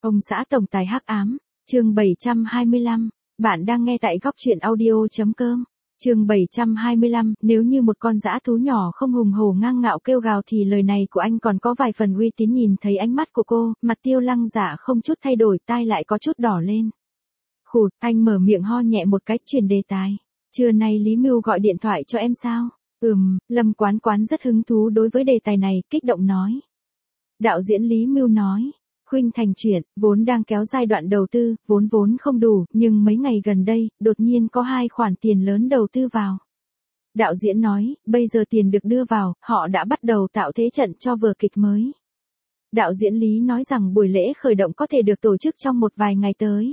Ông xã tổng tài hắc ám, chương 725, bạn đang nghe tại góc truyện audio.com. Chương 725, nếu như một con dã thú nhỏ không hùng hổ ngang ngạo kêu gào thì lời này của anh còn có vài phần uy tín. Nhìn thấy ánh mắt của cô, mặt Tiêu Lăng Dạ không chút thay đổi, tai lại có chút đỏ lên. Khụt, anh mở miệng ho nhẹ một cách chuyển đề tài. Trưa nay Lý Mưu gọi điện thoại cho em sao? Lâm Quán Quán rất hứng thú đối với đề tài này, kích động nói. Đạo diễn Lý Mưu nói. Khuynh Thành Chuyện, vốn đang kéo giai đoạn đầu tư, vốn không đủ, nhưng mấy ngày gần đây, đột nhiên có 2 khoản tiền lớn đầu tư vào. Đạo diễn nói, bây giờ tiền được đưa vào, họ đã bắt đầu tạo thế trận cho vở kịch mới. Đạo diễn Lý nói rằng buổi lễ khởi động có thể được tổ chức trong một vài ngày tới.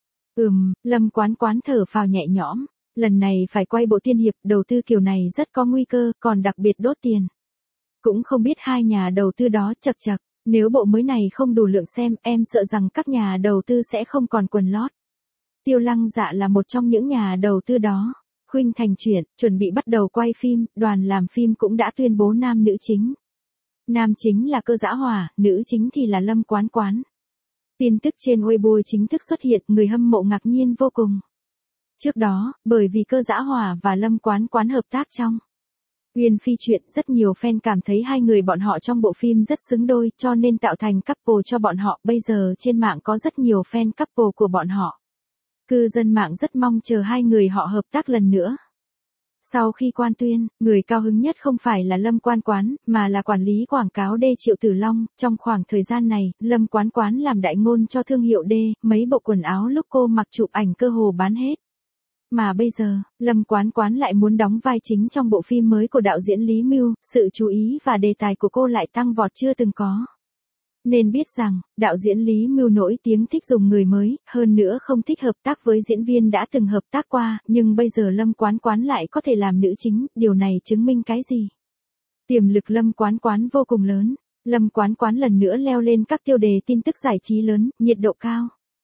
Lâm Quán Quán thở phào nhẹ nhõm, lần này phải quay bộ tiên hiệp, đầu tư kiểu này rất có nguy cơ, còn đặc biệt đốt tiền. Cũng không biết hai nhà đầu tư đó chật chật. Nếu bộ mới này không đủ lượng xem, em sợ rằng các nhà đầu tư sẽ không còn quần lót. Tiêu Lăng Dạ là một trong những nhà đầu tư đó. Khuynh Thành Chuyện, chuẩn bị bắt đầu quay phim, đoàn làm phim cũng đã tuyên bố nam nữ chính. Nam chính là Cơ Dã Hỏa, nữ chính thì là Lâm Quán Quán. Tin tức trên Weibo chính thức xuất hiện, người hâm mộ ngạc nhiên vô cùng. Trước đó, bởi vì Cơ Dã Hỏa và Lâm Quán Quán hợp tác trong Uyên Phi Chuyện, rất nhiều fan cảm thấy hai người bọn họ trong bộ phim rất xứng đôi, cho nên tạo thành couple cho bọn họ. Bây giờ trên mạng có rất nhiều fan couple của bọn họ. Cư dân mạng rất mong chờ hai người họ hợp tác lần nữa. Sau khi quan tuyên, người cao hứng nhất không phải là Lâm Quán Quán, mà là quản lý quảng cáo D Triệu Tử Long. Trong khoảng thời gian này, Lâm Quán Quán làm đại ngôn cho thương hiệu D, mấy bộ quần áo lúc cô mặc chụp ảnh cơ hồ bán hết. Mà bây giờ, Lâm Quán Quán lại muốn đóng vai chính trong bộ phim mới của đạo diễn Lý Mưu, sự chú ý và đề tài của cô lại tăng vọt chưa từng có. Nên biết rằng, đạo diễn Lý Mưu nổi tiếng thích dùng người mới, hơn nữa không thích hợp tác với diễn viên đã từng hợp tác qua, nhưng bây giờ Lâm Quán Quán lại có thể làm nữ chính, điều này chứng minh cái gì? Tiềm lực Lâm Quán Quán vô cùng lớn, Lâm Quán Quán lần nữa leo lên các tiêu đề tin tức giải trí lớn, nhiệt độ cao.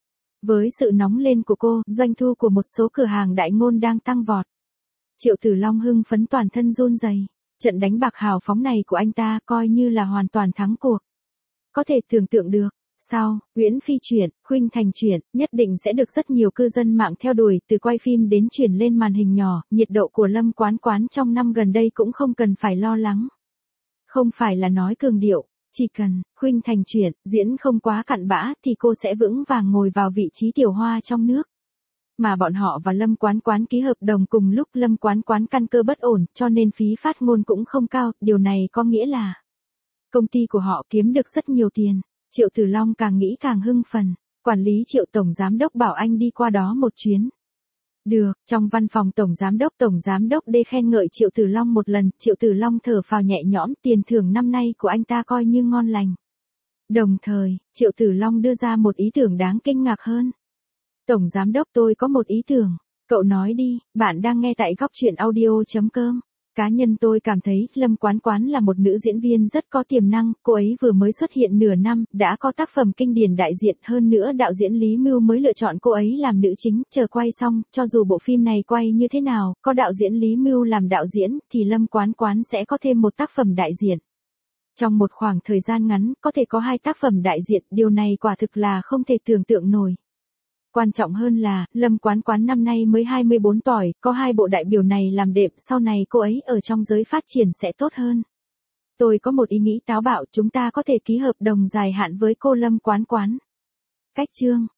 Với sự nóng lên của cô, doanh thu của một số cửa hàng đại ngôn đang tăng vọt. Triệu Tử Long hưng phấn toàn thân run rẩy. Trận đánh bạc hào phóng này của anh ta coi như là hoàn toàn thắng cuộc. Có thể tưởng tượng được, sau Uyển Phi Chuyện, Khuynh Thành Chuyện, nhất định sẽ được rất nhiều cư dân mạng theo đuổi, từ quay phim đến chuyển lên màn hình nhỏ. Nhiệt độ của Lâm Quán Quán trong năm gần đây cũng không cần phải lo lắng. Không phải là nói cường điệu. Chỉ cần Khuynh Thành Chuyện diễn không quá cặn bã thì cô sẽ vững vàng ngồi vào vị trí tiểu hoa trong nước. Mà bọn họ và Lâm Quán Quán ký hợp đồng cùng lúc. Lâm Quán Quán căn cơ bất ổn, cho nên phí phát ngôn cũng không cao, điều này có nghĩa là công ty của họ kiếm được rất nhiều tiền. Triệu Tử Long càng nghĩ càng hưng phấn, quản lý Triệu tổng giám đốc bảo anh đi qua đó một chuyến. Được, trong văn phòng tổng giám đốc D khen ngợi Triệu Tử Long một lần, Triệu Tử Long thở phào nhẹ nhõm, tiền thưởng năm nay của anh ta coi như ngon lành. Đồng thời, Triệu Tử Long đưa ra một ý tưởng đáng kinh ngạc hơn. Tổng giám đốc, tôi có một ý tưởng. Cậu nói đi, bạn đang nghe tại góc truyện audio.com. Cá nhân tôi cảm thấy Lâm Quán Quán là một nữ diễn viên rất có tiềm năng, cô ấy vừa mới xuất hiện nửa năm, đã có tác phẩm kinh điển đại diện, hơn nữa đạo diễn Lý Mưu mới lựa chọn cô ấy làm nữ chính, chờ quay xong, cho dù bộ phim này quay như thế nào, có đạo diễn Lý Mưu làm đạo diễn, thì Lâm Quán Quán sẽ có thêm một tác phẩm đại diện. Trong một khoảng thời gian ngắn, có thể có 2 tác phẩm đại diện, điều này quả thực là không thể tưởng tượng nổi. Quan trọng hơn là, Lâm Quán Quán năm nay mới 24 tuổi, có 2 bộ đại biểu này làm đệm, sau này cô ấy ở trong giới phát triển sẽ tốt hơn. Tôi có một ý nghĩ táo bạo, chúng ta có thể ký hợp đồng dài hạn với cô Lâm Quán Quán. Cách chương